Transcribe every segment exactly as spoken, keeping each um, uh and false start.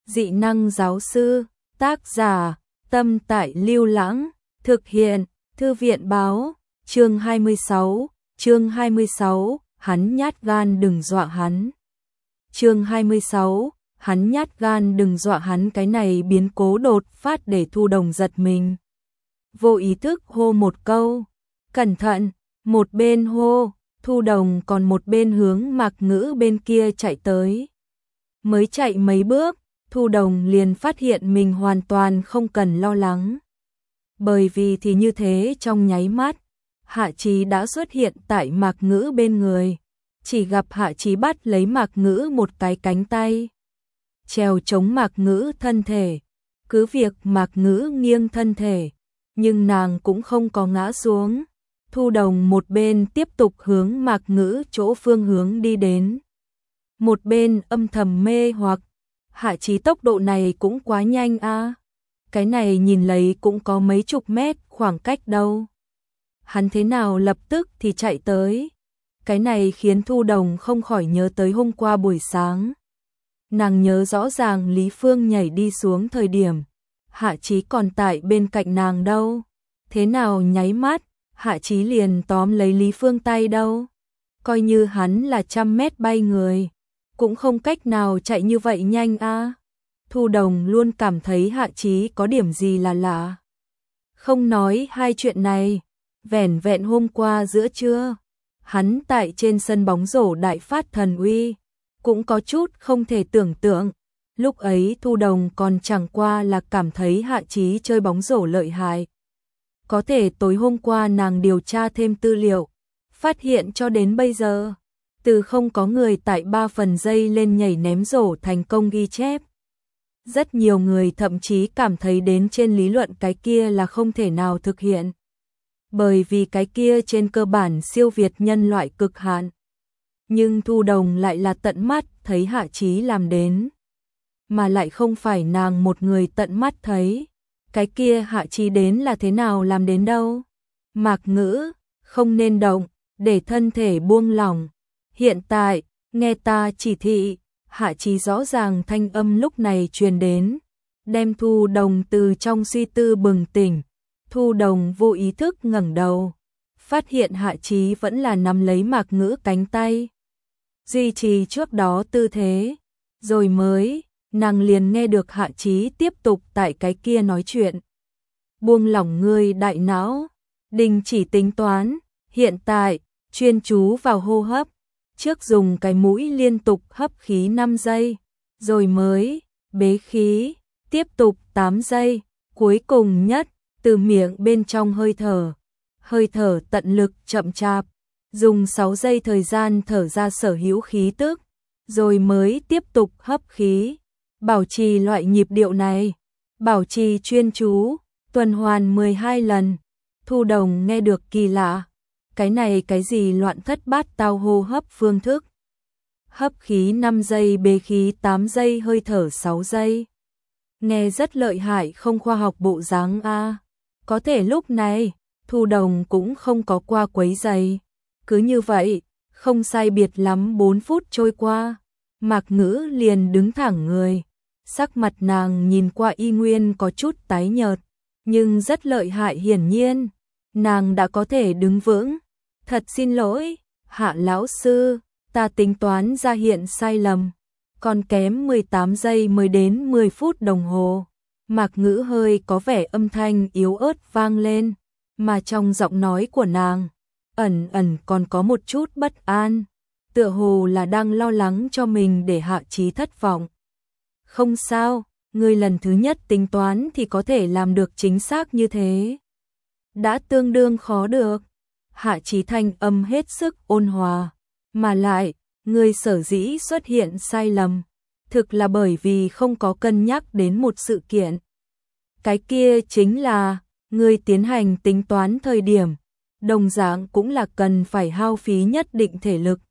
Dị năng giáo sư, tác giả, Tâm Tại Lưu Lãng, thực hiện, Thư viện báo, chương hai mươi sáu, chương hai mươi sáu, hắn nhát gan đừng dọa hắn. Chương hai mươi sáu, hắn nhát gan đừng dọa hắn. Cái này biến cố đột phát để Thu Đồng giật mình. Vô ý thức hô một câu, cẩn thận, một bên hô, Thu Đồng còn một bên hướng Mạc Ngữ bên kia chạy tới. Mới chạy mấy bước, Thu Đồng liền phát hiện mình hoàn toàn không cần lo lắng. Bởi vì thì như thế trong nháy mắt, Hạ Chí đã xuất hiện tại Mạc Ngữ bên người. Chỉ gặp Hạ Chí bắt lấy Mạc Ngữ một cái cánh tay, trèo chống Mạc Ngữ thân thể. Cứ việc Mạc Ngữ nghiêng thân thể, nhưng nàng cũng không có ngã xuống. Thu Đồng một bên tiếp tục hướng Mạc Ngữ chỗ phương hướng đi đến, một bên âm thầm mê hoặc. Hạ Chí tốc độ này cũng quá nhanh a. Cái này nhìn lấy cũng có mấy chục mét khoảng cách đâu. Hắn thế nào lập tức thì chạy tới. Cái này khiến Thu Đồng không khỏi nhớ tới hôm qua buổi sáng. Nàng nhớ rõ ràng Lý Phương nhảy đi xuống thời điểm Hạ Chí còn tại bên cạnh nàng đâu. Thế nào nháy mắt Hạ Chí liền tóm lấy Lý Phương tay đâu. Coi như hắn là trăm mét bay người, cũng không cách nào chạy như vậy nhanh a. Thu Đồng luôn cảm thấy Hạ Chí có điểm gì là lạ. Không nói hai chuyện này, vẻn vẹn hôm qua giữa trưa, hắn tại trên sân bóng rổ đại phát thần uy, cũng có chút không thể tưởng tượng. Lúc ấy Thu Đồng còn chẳng qua là cảm thấy Hạ Chí chơi bóng rổ lợi hại. Có thể tối hôm qua nàng điều tra thêm tư liệu, phát hiện cho đến bây giờ, từ không có người tại ba phần giây lên nhảy ném rổ thành công ghi chép. Rất nhiều người thậm chí cảm thấy đến trên lý luận cái kia là không thể nào thực hiện. Bởi vì cái kia trên cơ bản siêu việt nhân loại cực hạn. Nhưng Thu Đồng lại là tận mắt thấy Hạ Chí làm đến. Mà lại không phải nàng một người tận mắt thấy. Cái kia Hạ Chí đến là thế nào làm đến đâu. Mạc Ngữ, không nên động, để thân thể buông lỏng. Hiện tại, nghe ta chỉ thị. Hạ Chí rõ ràng thanh âm lúc này truyền đến, đem Thu Đồng từ trong suy tư bừng tỉnh. Thu Đồng vô ý thức ngẩng đầu, phát hiện Hạ Chí vẫn là nắm lấy Mạc Ngữ cánh tay, duy trì trước đó tư thế. Rồi mới, nàng liền nghe được Hạ Chí tiếp tục tại cái kia nói chuyện. Buông lỏng ngươi đại não, đình chỉ tính toán, hiện tại, chuyên chú vào hô hấp. Trước dùng cái mũi liên tục hấp khí năm giây, rồi mới bế khí, tiếp tục tám giây, cuối cùng nhất, từ miệng bên trong hơi thở. Hơi thở tận lực chậm chạp, dùng sáu giây thời gian thở ra sở hữu khí tức, rồi mới tiếp tục hấp khí. Bảo trì loại nhịp điệu này, bảo trì chuyên chú, tuần hoàn mười hai lần. Thu Đồng nghe được kỳ lạ. Cái này cái gì loạn thất bát tao hô hấp phương thức. Hấp khí năm giây, bế khí tám giây, hơi thở sáu giây. Nghe rất lợi hại không khoa học bộ dáng a. Có thể lúc này, Thu Đồng cũng không có qua quấy giày. Cứ như vậy, không sai biệt lắm bốn phút trôi qua. Mạc Ngữ liền đứng thẳng người. Sắc mặt nàng nhìn qua y nguyên có chút tái nhợt, nhưng rất lợi hại hiển nhiên. Nàng đã có thể đứng vững. Thật xin lỗi, Hạ lão sư, ta tính toán ra hiện sai lầm. Còn kém mười tám giây mới đến mười phút đồng hồ. Mạc Ngữ hơi có vẻ âm thanh yếu ớt vang lên, mà trong giọng nói của nàng, ẩn ẩn còn có một chút bất an. Tựa hồ là đang lo lắng cho mình để Hạ Chí thất vọng. Không sao, người lần thứ nhất tính toán thì có thể làm được chính xác như thế. Đã tương đương khó được. Hạ Chí thanh âm hết sức ôn hòa, mà lại, người sở dĩ xuất hiện sai lầm, thực là bởi vì không có cân nhắc đến một sự kiện. Cái kia chính là, người tiến hành tính toán thời điểm, đồng dạng cũng là cần phải hao phí nhất định thể lực.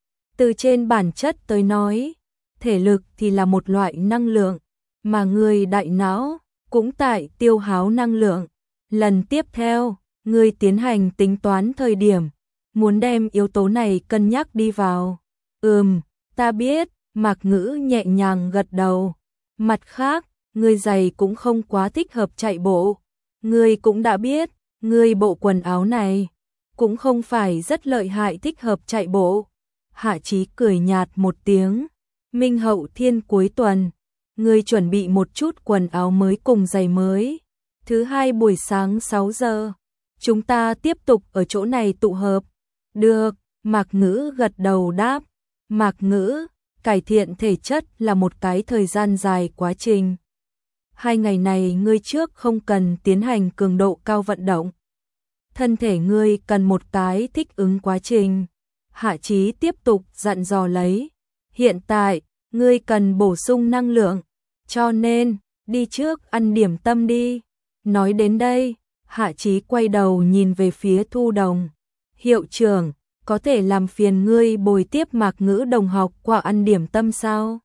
Từ trên bản chất tới nói, thể lực thì là một loại năng lượng, mà người đại não cũng tại tiêu hao năng lượng. Lần tiếp theo, người tiến hành tính toán thời điểm, muốn đem yếu tố này cân nhắc đi vào. Ừm, ta biết, Mạc Ngữ nhẹ nhàng gật đầu, Mặt khác, ngươi giày cũng không quá thích hợp chạy bộ. Ngươi cũng đã biết, ngươi bộ quần áo này cũng không phải rất lợi hại thích hợp chạy bộ. Hạ Chí cười nhạt một tiếng. Minh Hậu Thiên cuối tuần, ngươi chuẩn bị một chút quần áo mới cùng giày mới. Thứ hai buổi sáng sáu giờ, chúng ta tiếp tục ở chỗ này tụ hợp. Được, Mạc Ngữ gật đầu đáp. Mạc Ngữ, cải thiện thể chất là một cái thời gian dài quá trình. Hai ngày này ngươi trước không cần tiến hành cường độ cao vận động. Thân thể ngươi cần một cái thích ứng quá trình. Hạ Chí tiếp tục dặn dò lấy. Hiện tại, ngươi cần bổ sung năng lượng, cho nên, đi trước ăn điểm tâm đi. Nói đến đây, Hạ Chí quay đầu nhìn về phía Thu Đồng. Hiệu trưởng, có thể làm phiền ngươi bồi tiếp Mạc Ngữ đồng học qua ăn điểm tâm sao?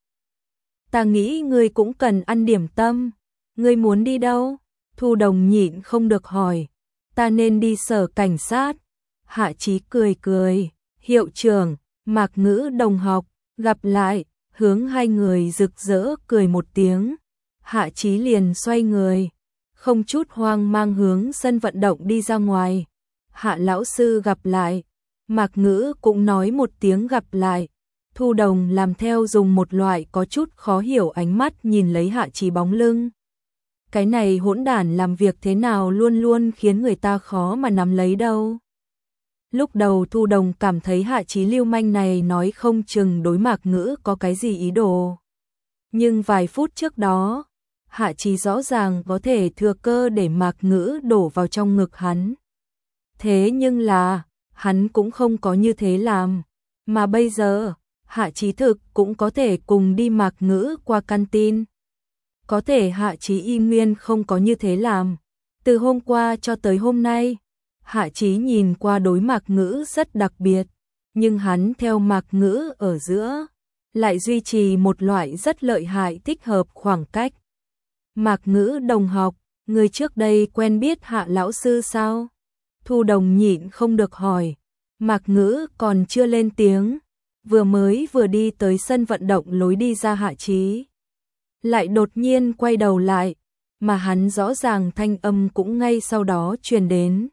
Ta nghĩ ngươi cũng cần ăn điểm tâm. Ngươi muốn đi đâu? Thu Đồng nhịn không được hỏi. Ta nên đi sở cảnh sát. Hạ Chí cười cười. Hiệu trưởng, Mạc Ngữ đồng học, gặp lại. Hướng hai người rực rỡ cười một tiếng. Hạ Chí liền xoay người, không chút hoang mang hướng sân vận động đi ra ngoài. Hạ lão sư gặp lại. Mạc Ngữ cũng nói một tiếng gặp lại. Thu Đồng làm theo dùng một loại có chút khó hiểu ánh mắt nhìn lấy Hạ Chí bóng lưng. Cái này hỗn đản làm việc thế nào luôn luôn khiến người ta khó mà nắm lấy đâu. Lúc đầu Thu Đồng cảm thấy Hạ Chí lưu manh này nói không chừng đối Mạc Ngữ có cái gì ý đồ. Nhưng vài phút trước đó, Hạ Chí rõ ràng có thể thừa cơ để Mạc Ngữ đổ vào trong ngực hắn. Thế nhưng là, hắn cũng không có như thế làm. Mà bây giờ, Hạ Chí thực cũng có thể cùng đi Mạc Ngữ qua canteen. Có thể Hạ Chí y nguyên không có như thế làm. Từ hôm qua cho tới hôm nay, Hạ Chí nhìn qua đối Mạc Ngữ rất đặc biệt, nhưng hắn theo Mạc Ngữ ở giữa, lại duy trì một loại rất lợi hại thích hợp khoảng cách. Mạc Ngữ đồng học, người trước đây quen biết Hạ lão sư sao? Thu Đồng nhịn không được hỏi. Mạc Ngữ còn chưa lên tiếng, vừa mới vừa đi tới sân vận động lối đi ra Hạ Chí. Lại đột nhiên quay đầu lại, mà hắn rõ ràng thanh âm cũng ngay sau đó truyền đến.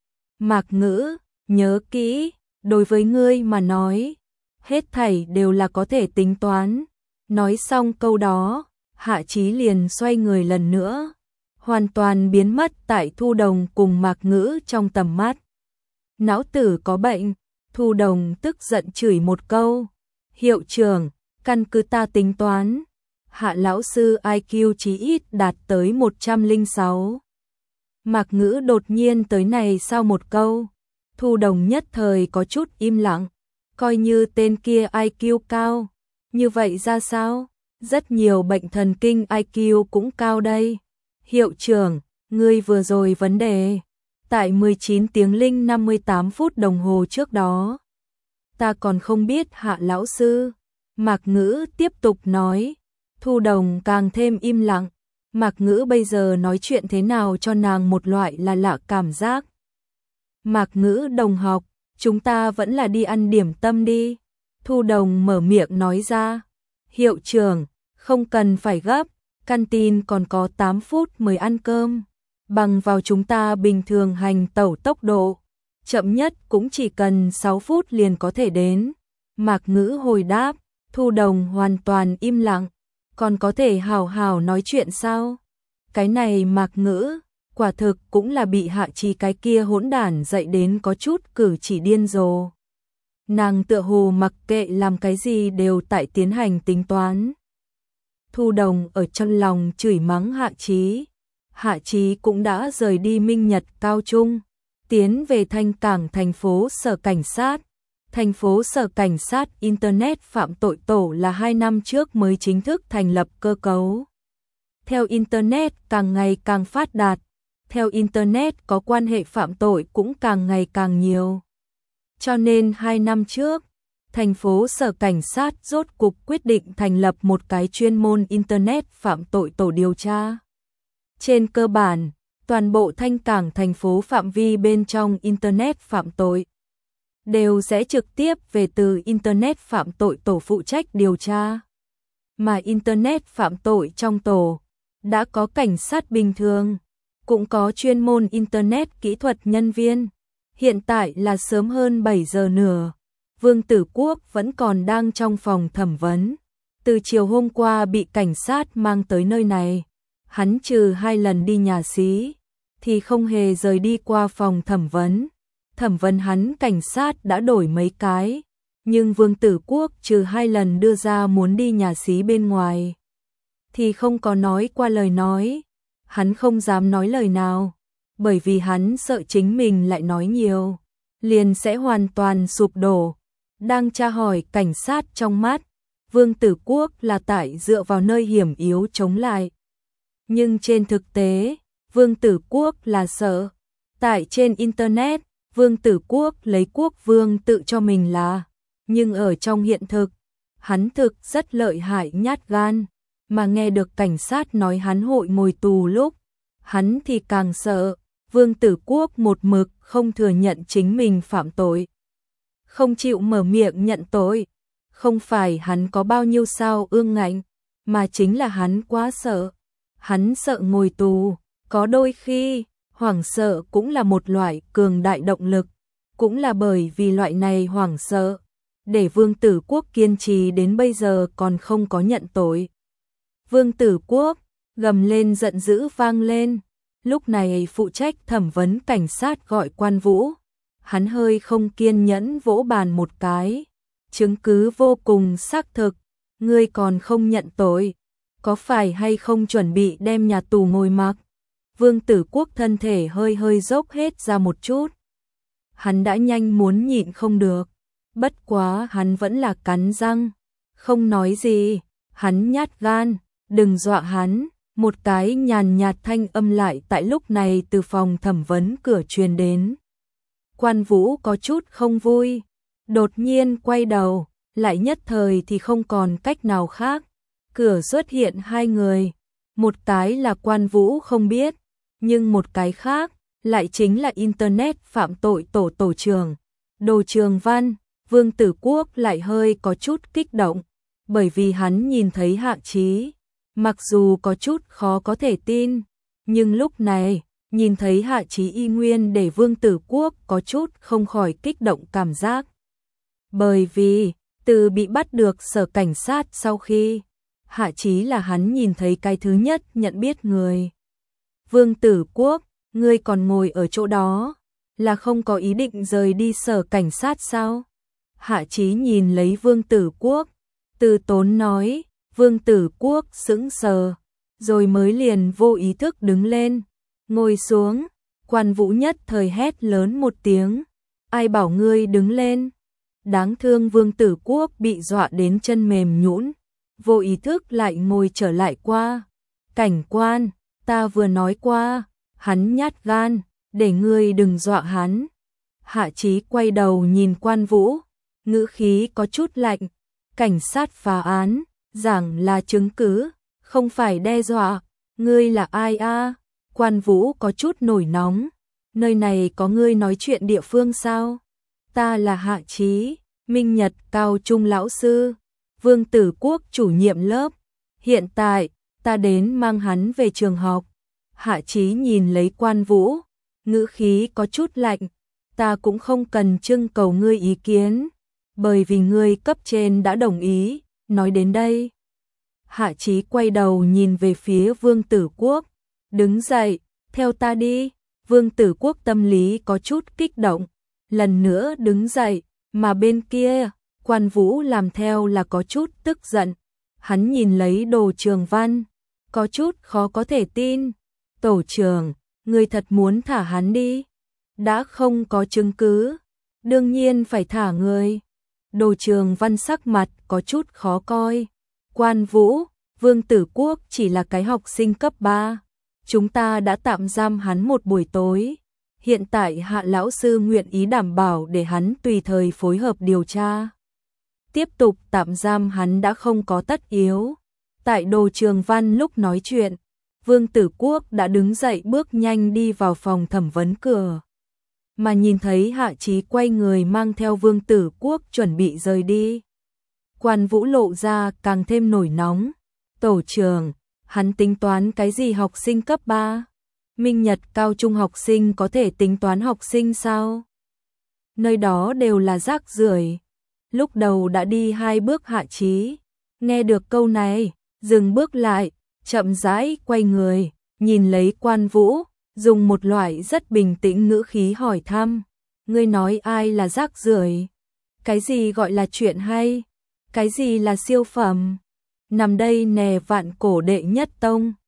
Mạc Ngữ, nhớ kỹ, đối với ngươi mà nói, hết thảy đều là có thể tính toán. Nói xong câu đó, Hạ Chí liền xoay người lần nữa, hoàn toàn biến mất tại Thu Đồng cùng Mạc Ngữ trong tầm mắt. Não tử có bệnh, Thu Đồng tức giận chửi một câu. Hiệu trưởng, căn cứ ta tính toán, Hạ lão sư i kiu chí ít đạt tới một trăm lẻ sáu. Mạc Ngữ đột nhiên tới này sau một câu, Thu Đồng nhất thời có chút im lặng, coi như tên kia i kiu cao, như vậy ra sao? Rất nhiều bệnh thần kinh i kiu cũng cao đây. Hiệu trưởng, ngươi vừa rồi vấn đề, tại mười chín tiếng linh năm mươi tám phút đồng hồ trước đó. Ta còn không biết Hạ lão sư. Mạc Ngữ tiếp tục nói. Thu Đồng càng thêm im lặng. Mạc Ngữ bây giờ nói chuyện thế nào cho nàng một loại là lạ cảm giác. Mạc Ngữ đồng học, chúng ta vẫn là đi ăn điểm tâm đi. Thu Đồng mở miệng nói ra. Hiệu trưởng, không cần phải gấp, canteen còn có tám phút mới ăn cơm. Bằng vào chúng ta bình thường hành tẩu tốc độ, chậm nhất cũng chỉ cần sáu phút liền có thể đến. Mạc Ngữ hồi đáp. Thu Đồng hoàn toàn im lặng. Còn có thể hào hào nói chuyện sao? Cái này Mạc Ngữ, quả thực cũng là bị Hạ Chí cái kia hỗn đản dạy đến có chút cử chỉ điên rồ. Nàng tựa hồ mặc kệ làm cái gì đều tại tiến hành tính toán. Thu Đồng ở trong lòng chửi mắng Hạ Chí. Hạ Chí cũng đã rời đi Minh Nhật Cao Trung, tiến về Thanh Cảng thành phố sở cảnh sát. Thành phố sở cảnh sát Internet phạm tội tổ là hai năm trước mới chính thức thành lập cơ cấu. Theo Internet càng ngày càng phát đạt, theo Internet có quan hệ phạm tội cũng càng ngày càng nhiều. Cho nên hai năm trước, thành phố sở cảnh sát rốt cục quyết định thành lập một cái chuyên môn Internet phạm tội tổ điều tra. Trên cơ bản, toàn bộ Thanh Cảng thành phố phạm vi bên trong Internet phạm tội đều sẽ trực tiếp về từ Internet phạm tội tổ phụ trách điều tra. mà Internet phạm tội trong tổ. Đã có cảnh sát bình thường, cũng có chuyên môn Internet kỹ thuật nhân viên. Hiện tại là sớm hơn bảy giờ nửa. Vương Tử Quốc vẫn còn đang trong phòng thẩm vấn. Từ chiều hôm qua bị cảnh sát mang tới nơi này. Hắn trừ hai lần đi nhà xí, thì không hề rời đi qua phòng thẩm vấn. Thẩm vấn hắn cảnh sát đã đổi mấy cái, nhưng Vương Tử Quốc trừ hai lần đưa ra muốn đi nhà xí bên ngoài, thì không có nói qua lời nói. Hắn không dám nói lời nào, bởi vì hắn sợ chính mình lại nói nhiều, liền sẽ hoàn toàn sụp đổ. Đang tra hỏi cảnh sát trong mắt, Vương Tử Quốc là tại dựa vào nơi hiểm yếu chống lại. Nhưng trên thực tế, Vương Tử Quốc là sợ. Tại trên Internet, Vương Tử Quốc lấy quốc vương tự cho mình là. Nhưng ở trong hiện thực, hắn thực rất lợi hại nhát gan. Mà nghe được cảnh sát nói hắn hội ngồi tù lúc, hắn thì càng sợ. Vương Tử Quốc một mực không thừa nhận chính mình phạm tội, không chịu mở miệng nhận tội. Không phải hắn có bao nhiêu sao ương ngạnh, mà chính là hắn quá sợ. Hắn sợ ngồi tù, có đôi khi, hoảng sợ cũng là một loại cường đại động lực. Cũng là bởi vì loại này hoảng sợ, để Vương Tử Quốc kiên trì đến bây giờ còn không có nhận tội. Vương Tử Quốc gầm lên giận dữ vang lên. Lúc này phụ trách thẩm vấn cảnh sát gọi Quan Vũ. Hắn hơi không kiên nhẫn vỗ bàn một cái. Chứng cứ vô cùng xác thực, ngươi còn không nhận tội, có phải hay không chuẩn bị đem nhà tù ngồi mặc? Vương Tử Quốc thân thể hơi hơi dốc hết ra một chút. Hắn đã nhanh muốn nhịn không được, bất quá hắn vẫn là cắn răng, không nói gì. Hắn nhát gan, đừng dọa hắn. Một cái nhàn nhạt thanh âm lại tại lúc này từ phòng thẩm vấn cửa truyền đến. Quan Vũ có chút không vui, đột nhiên quay đầu, lại nhất thời thì không còn cách nào khác. Cửa xuất hiện hai người, một cái là Quan Vũ không biết, nhưng một cái khác lại chính là Internet phạm tội tổ tổ trưởng, Đồ Trường Văn. Vương Tử Quốc lại hơi có chút kích động, bởi vì hắn nhìn thấy Hạ Chí. Mặc dù có chút khó có thể tin, nhưng lúc này, nhìn thấy Hạ Chí y nguyên để Vương Tử Quốc có chút không khỏi kích động cảm giác. Bởi vì, từ bị bắt được sở cảnh sát sau khi, Hạ Chí là hắn nhìn thấy cái thứ nhất nhận biết người. Vương Tử Quốc, ngươi còn ngồi ở chỗ đó, là không có ý định rời đi sở cảnh sát sao? Hạ Chí nhìn lấy Vương Tử Quốc, từ tốn nói. Vương Tử Quốc sững sờ, rồi mới liền vô ý thức đứng lên, ngồi xuống. Quan Vũ nhất thời hét lớn một tiếng, ai bảo ngươi đứng lên? Đáng thương Vương Tử Quốc bị dọa đến chân mềm nhũn, vô ý thức lại ngồi trở lại qua. Cảnh quan, ta vừa nói qua, hắn nhát gan, để ngươi đừng dọa hắn. Hạ Chí quay đầu nhìn Quan Vũ, ngữ khí có chút lạnh, cảnh sát phá án. Rằng là chứng cứ, không phải đe dọa. Ngươi là ai a? Quan Vũ có chút nổi nóng. Nơi này có ngươi nói chuyện địa phương sao? Ta là Hạ Chí, Minh Nhật cao trung lão sư, Vương Tử Quốc chủ nhiệm lớp. Hiện tại, ta đến mang hắn về trường học. Hạ Chí nhìn lấy Quan Vũ, ngữ khí có chút lạnh. Ta cũng không cần trưng cầu ngươi ý kiến, bởi vì ngươi cấp trên đã đồng ý. Nói đến đây, Hạ Chí quay đầu nhìn về phía Vương Tử Quốc, đứng dậy, theo ta đi. Vương Tử Quốc tâm lý có chút kích động, lần nữa đứng dậy, mà bên kia, Quan Vũ làm theo là có chút tức giận. Hắn nhìn lấy Đồ Trường Văn, có chút khó có thể tin. Tổ trưởng, người thật muốn thả hắn đi? Đã không có chứng cứ, đương nhiên phải thả người. Đồ Trường Văn sắc mặt có chút khó coi. Quan Vũ, Vương Tử Quốc chỉ là cái học sinh cấp ba. Chúng ta đã tạm giam hắn một buổi tối. Hiện tại Hạ lão sư nguyện ý đảm bảo để hắn tùy thời phối hợp điều tra. Tiếp tục tạm giam hắn đã không có tất yếu. Tại Đồ Trường Văn lúc nói chuyện, Vương Tử Quốc đã đứng dậy bước nhanh đi vào phòng thẩm vấn cửa. Mà nhìn thấy Hạ Chí quay người mang theo Vương Tử Quốc chuẩn bị rời đi. Quan Vũ lộ ra càng thêm nổi nóng. Tổ trưởng, hắn tính toán cái gì học sinh cấp ba? Minh Nhật cao trung học sinh có thể tính toán học sinh sao? Nơi đó đều là rác rưởi. Lúc đầu đã đi hai bước Hạ Chí, nghe được câu này, dừng bước lại, chậm rãi quay người, nhìn lấy Quan Vũ, dùng một loại rất bình tĩnh ngữ khí hỏi thăm, ngươi nói ai là rác rưởi? Cái gì gọi là chuyện hay? Cái gì là siêu phẩm? Nằm đây nè vạn cổ đệ nhất tông.